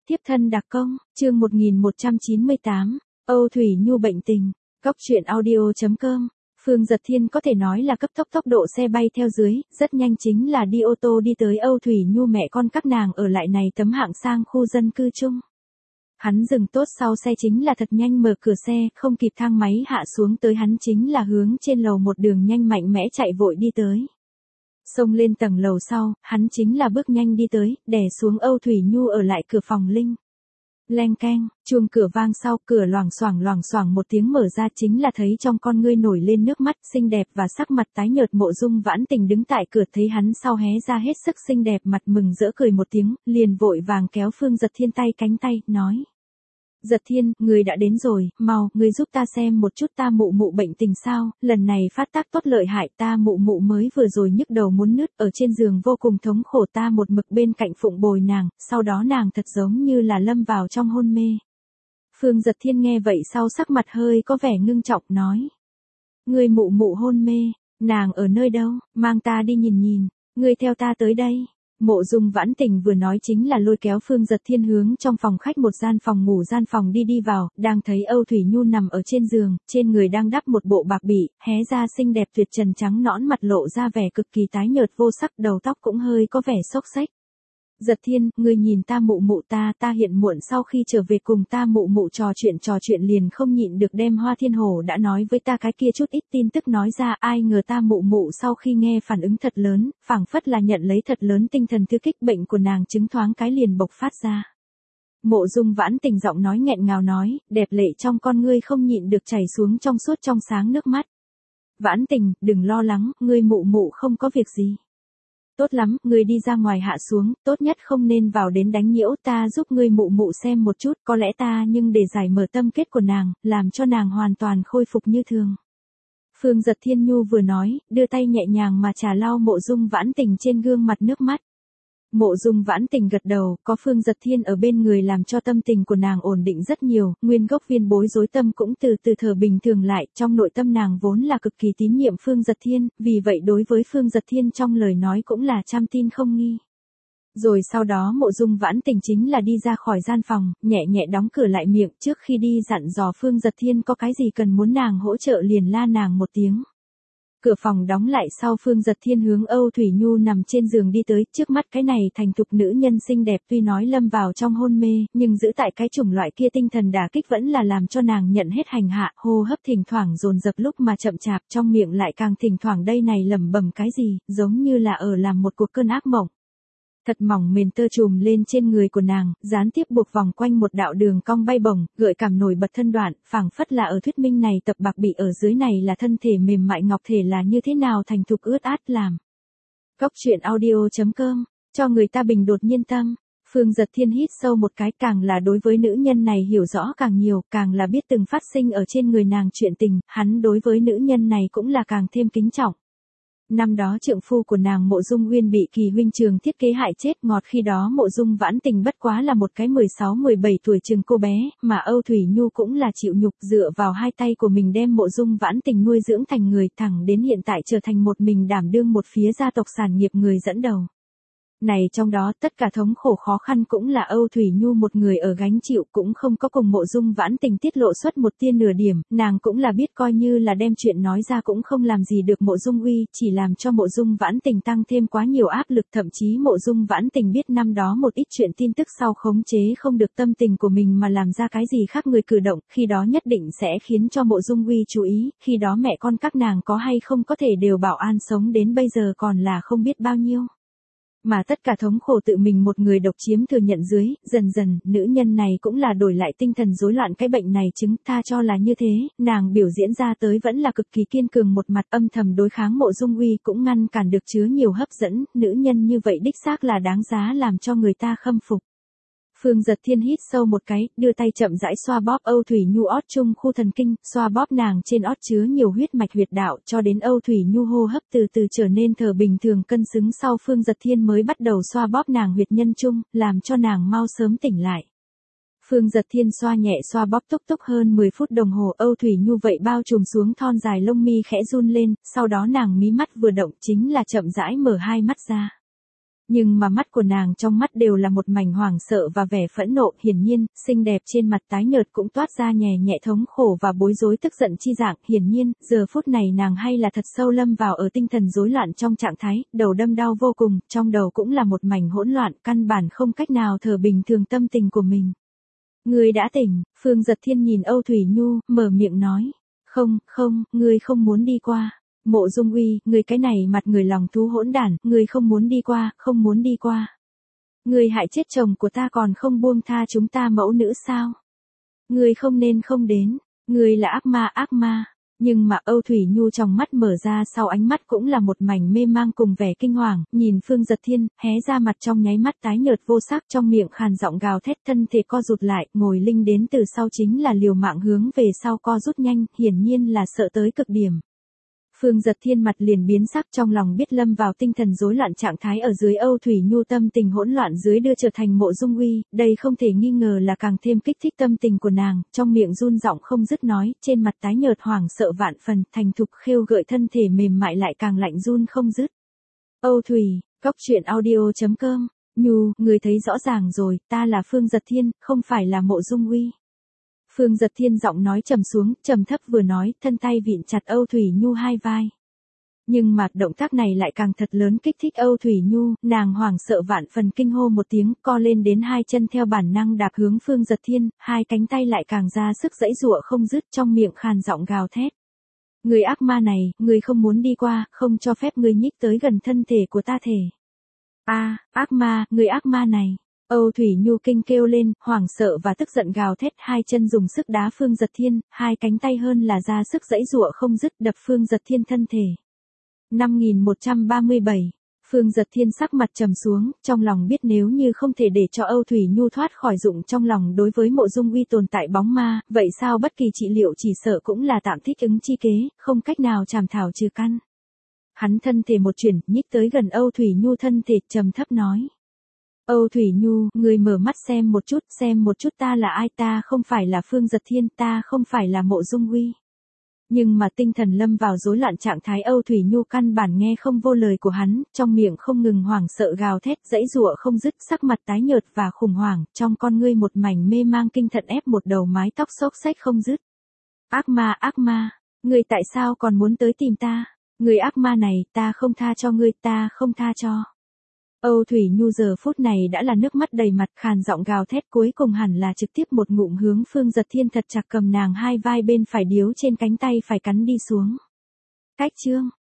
Tiếp thân đặc công, chương 1198, Âu Thủy Nhu bệnh tình, Cóc truyện audio.com. Phương Dật Thiên có thể nói là cấp tốc độ xe bay theo dưới, rất nhanh chính là đi ô tô đi tới Âu Thủy Nhu mẹ con các nàng ở lại này tấm hạng sang khu dân cư chung. Hắn dừng tốt sau xe chính là thật nhanh mở cửa xe, không kịp thang máy hạ xuống tới hắn chính là hướng trên lầu một đường nhanh mạnh mẽ chạy vội đi tới. Xông lên tầng lầu sau, hắn chính là bước nhanh đi tới, đè xuống Âu Thủy Nhu ở lại cửa phòng linh. Leng keng, chuông cửa vang sau, cửa loảng xoảng một tiếng mở ra chính là thấy trong con ngươi nổi lên nước mắt, xinh đẹp và sắc mặt tái nhợt Mộ Dung Vãn Tình đứng tại cửa thấy hắn sau hé ra hết sức xinh đẹp mặt mừng rỡ cười một tiếng, liền vội vàng kéo Phương Dật Thiên tay cánh tay, nói. Dật Thiên, người đã đến rồi, mau, người giúp ta xem một chút ta mụ mụ bệnh tình sao, lần này phát tác tốt lợi hại ta mụ mụ mới vừa rồi nhức đầu muốn nứt ở trên giường vô cùng thống khổ ta một mực bên cạnh phụng bồi nàng, sau đó nàng thật giống như là lâm vào trong hôn mê. Phương Dật Thiên nghe vậy sau sắc mặt hơi có vẻ ngưng trọng nói. Người mụ mụ hôn mê, nàng ở nơi đâu, mang ta đi nhìn, người theo ta tới đây. Mộ Dung Vãn Tình vừa nói chính là lôi kéo Phương Dật Thiên hướng trong phòng khách một gian phòng đi vào, đang thấy Âu Thủy Nhu nằm ở trên giường, trên người đang đắp một bộ bạc bỉ, hé ra xinh đẹp tuyệt trần trắng nõn mặt lộ ra vẻ cực kỳ tái nhợt vô sắc, đầu tóc cũng hơi có vẻ xốc xếch. Dật Thiên, ngươi nhìn ta mụ mụ ta hiện muộn sau khi trở về cùng ta mụ mụ trò chuyện liền không nhịn được đem Hoa Thiên Hổ đã nói với ta cái kia chút ít tin tức nói ra, ai ngờ ta mụ mụ sau khi nghe phản ứng thật lớn, phảng phất là nhận lấy thật lớn tinh thần thư kích, bệnh của nàng chứng thoáng cái liền bộc phát ra. Mộ Dung Vãn Tình giọng nói nghẹn ngào nói, đẹp lệ trong con ngươi không nhịn được chảy xuống trong suốt trong sáng nước mắt. Vãn Tình, đừng lo lắng, ngươi mụ mụ không có việc gì. Tốt lắm, ngươi đi ra ngoài hạ xuống, tốt nhất không nên vào đến đánh nhiễu ta giúp ngươi mụ mụ xem một chút, có lẽ ta nhưng để giải mở tâm kết của nàng, làm cho nàng hoàn toàn khôi phục như thường. Phương Dật Thiên Nhu vừa nói, đưa tay nhẹ nhàng mà trà lau Mộ Dung Vãn Tình trên gương mặt nước mắt. Mộ Dung Vãn Tình gật đầu, có Phương Dật Thiên ở bên người làm cho tâm tình của nàng ổn định rất nhiều, nguyên gốc viên bối rối tâm cũng từ từ thở bình thường lại, trong nội tâm nàng vốn là cực kỳ tín nhiệm Phương Dật Thiên, vì vậy đối với Phương Dật Thiên trong lời nói cũng là trăm tin không nghi. Rồi sau đó Mộ Dung Vãn Tình chính là đi ra khỏi gian phòng, nhẹ nhẹ đóng cửa lại miệng, trước khi đi dặn dò Phương Dật Thiên có cái gì cần muốn nàng hỗ trợ liền la nàng một tiếng. Cửa phòng đóng lại sau Phương Dật Thiên hướng Âu Thủy Nhu nằm trên giường đi tới, trước mắt cái này thành thục nữ nhân xinh đẹp tuy nói lâm vào trong hôn mê, nhưng giữ tại cái chủng loại kia tinh thần đả kích vẫn là làm cho nàng nhận hết hành hạ, hô hấp thỉnh thoảng dồn dập lúc mà chậm chạp, trong miệng lại càng thỉnh thoảng đây này lẩm bẩm cái gì, giống như là ở làm một cuộc cơn ác mộng. Thật mỏng mền tơ trùm lên trên người của nàng, gián tiếp buộc vòng quanh một đạo đường cong bay bổng, gợi cảm nổi bật thân đoạn, phảng phất là ở thuyết minh này tập bạc bị ở dưới này là thân thể mềm mại ngọc thể là như thế nào thành thục ướt át làm. Cóc truyện audio.com, cho người ta bình đột nhiên tâm. Phương Dật Thiên hít sâu một cái, càng là đối với nữ nhân này hiểu rõ càng nhiều, càng là biết từng phát sinh ở trên người nàng chuyện tình, hắn đối với nữ nhân này cũng là càng thêm kính trọng. Năm đó trượng phu của nàng Mộ Dung Uyên bị Kỳ huynh trường thiết kế hại chết, ngọt khi đó Mộ Dung Vãn Tình bất quá là một cái 16-17 tuổi chừng cô bé, mà Âu Thủy Nhu cũng là chịu nhục dựa vào hai tay của mình đem Mộ Dung Vãn Tình nuôi dưỡng thành người, thẳng đến hiện tại trở thành một mình đảm đương một phía gia tộc sản nghiệp người dẫn đầu. Này trong đó tất cả thống khổ khó khăn cũng là Âu Thủy Nhu một người ở gánh chịu, cũng không có cùng Mộ Dung Vãn Tình tiết lộ xuất một tia nửa điểm, nàng cũng là biết coi như là đem chuyện nói ra cũng không làm gì được Mộ Dung Uy, chỉ làm cho Mộ Dung Vãn Tình tăng thêm quá nhiều áp lực, thậm chí Mộ Dung Vãn Tình biết năm đó một ít chuyện tin tức sau khống chế không được tâm tình của mình mà làm ra cái gì khác người cử động, khi đó nhất định sẽ khiến cho Mộ Dung Uy chú ý, khi đó mẹ con các nàng có hay không có thể đều bảo an sống đến bây giờ còn là không biết bao nhiêu. Mà tất cả thống khổ tự mình một người độc chiếm thừa nhận dưới, dần dần, nữ nhân này cũng là đổi lại tinh thần rối loạn cái bệnh này chứng, tha cho là như thế, nàng biểu diễn ra tới vẫn là cực kỳ kiên cường một mặt, âm thầm đối kháng Mộ Dung Uy cũng ngăn cản được chứa nhiều hấp dẫn, nữ nhân như vậy đích xác là đáng giá làm cho người ta khâm phục. Phương Dật Thiên hít sâu một cái, đưa tay chậm rãi xoa bóp Âu Thủy Nhu ót trung khu thần kinh, xoa bóp nàng trên ót chứa nhiều huyết mạch huyệt đạo cho đến Âu Thủy Nhu hô hấp từ từ trở nên thở bình thường cân xứng sau Phương Dật Thiên mới bắt đầu xoa bóp nàng huyệt nhân trung, làm cho nàng mau sớm tỉnh lại. Phương Dật Thiên xoa nhẹ xoa bóp túc hơn 10 phút đồng hồ, Âu Thủy Nhu vậy bao trùm xuống thon dài lông mi khẽ run lên, sau đó nàng mí mắt vừa động chính là chậm rãi mở hai mắt ra. Nhưng mà mắt của nàng trong mắt đều là một mảnh hoảng sợ và vẻ phẫn nộ, hiển nhiên, xinh đẹp trên mặt tái nhợt cũng toát ra nhẹ nhẹ thống khổ và bối rối tức giận chi dạng, hiển nhiên, giờ phút này nàng hay là thật sâu lâm vào ở tinh thần rối loạn trong trạng thái, đầu đâm đau vô cùng, trong đầu cũng là một mảnh hỗn loạn, căn bản không cách nào thở bình thường tâm tình của mình. Ngươi đã tỉnh, Phương Giật Thiên nhìn Âu Thủy Nhu, mở miệng nói. Không, ngươi không muốn đi qua. Mộ Dung Uy, ngươi cái này mặt người lòng thú hỗn đản, ngươi không muốn đi qua, không muốn đi qua. Ngươi hại chết chồng của ta còn không buông tha chúng ta mẫu nữ sao? Ngươi không nên không đến, ngươi là ác ma. Nhưng mà Âu Thủy Nhu trong mắt mở ra sau ánh mắt cũng là một mảnh mê mang cùng vẻ kinh hoàng, nhìn Phương Giật Thiên, hé ra mặt trong nháy mắt tái nhợt vô sắc trong miệng khàn giọng gào thét thân thể co rụt lại, ngồi linh đến từ sau chính là liều mạng hướng về sau co rút nhanh, hiển nhiên là sợ tới cực điểm. Phương Giật Thiên mặt liền biến sắc trong lòng biết lâm vào tinh thần rối loạn trạng thái ở dưới Âu Thủy Nhu tâm tình hỗn loạn dưới đưa trở thành Mộ Dung Uy, đây không thể nghi ngờ là càng thêm kích thích tâm tình của nàng, trong miệng run giọng không dứt nói, trên mặt tái nhợt hoảng sợ vạn phần, thành thục khêu gợi thân thể mềm mại lại càng lạnh run không dứt. Âu Thủy, Cóc Truyện Audio.com, Nhu, người thấy rõ ràng rồi, ta là Phương Giật Thiên, không phải là Mộ Dung Uy. Phương Giật Thiên giọng nói trầm xuống, trầm thấp vừa nói, thân tay vịn chặt Âu Thủy Nhu hai vai. Nhưng mà động tác này lại càng thật lớn kích thích Âu Thủy Nhu, nàng hoảng sợ vạn phần kinh hô một tiếng, co lên đến hai chân theo bản năng đạp hướng Phương Giật Thiên, hai cánh tay lại càng ra sức giãy giụa không dứt trong miệng khàn giọng gào thét. Người ác ma này, người không muốn đi qua, không cho phép người nhích tới gần thân thể của ta thể. Ác ma, người ác ma này. Âu Thủy Nhu kinh kêu lên, hoảng sợ và tức giận gào thét, hai chân dùng sức đá Phương Giật Thiên, hai cánh tay hơn là ra sức giãy giụa không dứt đập Phương Giật Thiên thân thể. 5137. Phương Giật Thiên sắc mặt trầm xuống, trong lòng biết nếu như không thể để cho Âu Thủy Nhu thoát khỏi dụng trong lòng đối với Mộ Dung Uy tồn tại bóng ma, vậy sao bất kỳ trị liệu chỉ sợ cũng là tạm thích ứng chi kế, không cách nào chảm thảo trừ căn. Hắn thân thể một chuyển, nhích tới gần Âu Thủy Nhu thân thể, trầm thấp nói. Âu Thủy Nhu, người mở mắt xem một chút ta là ai, ta không phải là Phương Giật Thiên, ta không phải là Mộ Dung Uy. Nhưng mà tinh thần lâm vào rối loạn trạng thái Âu Thủy Nhu căn bản nghe không vô lời của hắn, trong miệng không ngừng hoảng sợ gào thét, giãy giụa không dứt, sắc mặt tái nhợt và khủng hoảng, trong con ngươi một mảnh mê mang kinh thận ép một đầu mái tóc xốc xếch không dứt. Ác ma, người tại sao còn muốn tới tìm ta? Người ác ma này, ta không tha cho ngươi, ta không tha cho. Âu Thủy Nhu giờ phút này đã là nước mắt đầy mặt khàn giọng gào thét cuối cùng hẳn là trực tiếp một ngụm hướng Phương Giật Thiên thật chặt cầm nàng hai vai bên phải điếu trên cánh tay phải cắn đi xuống. Cách chương.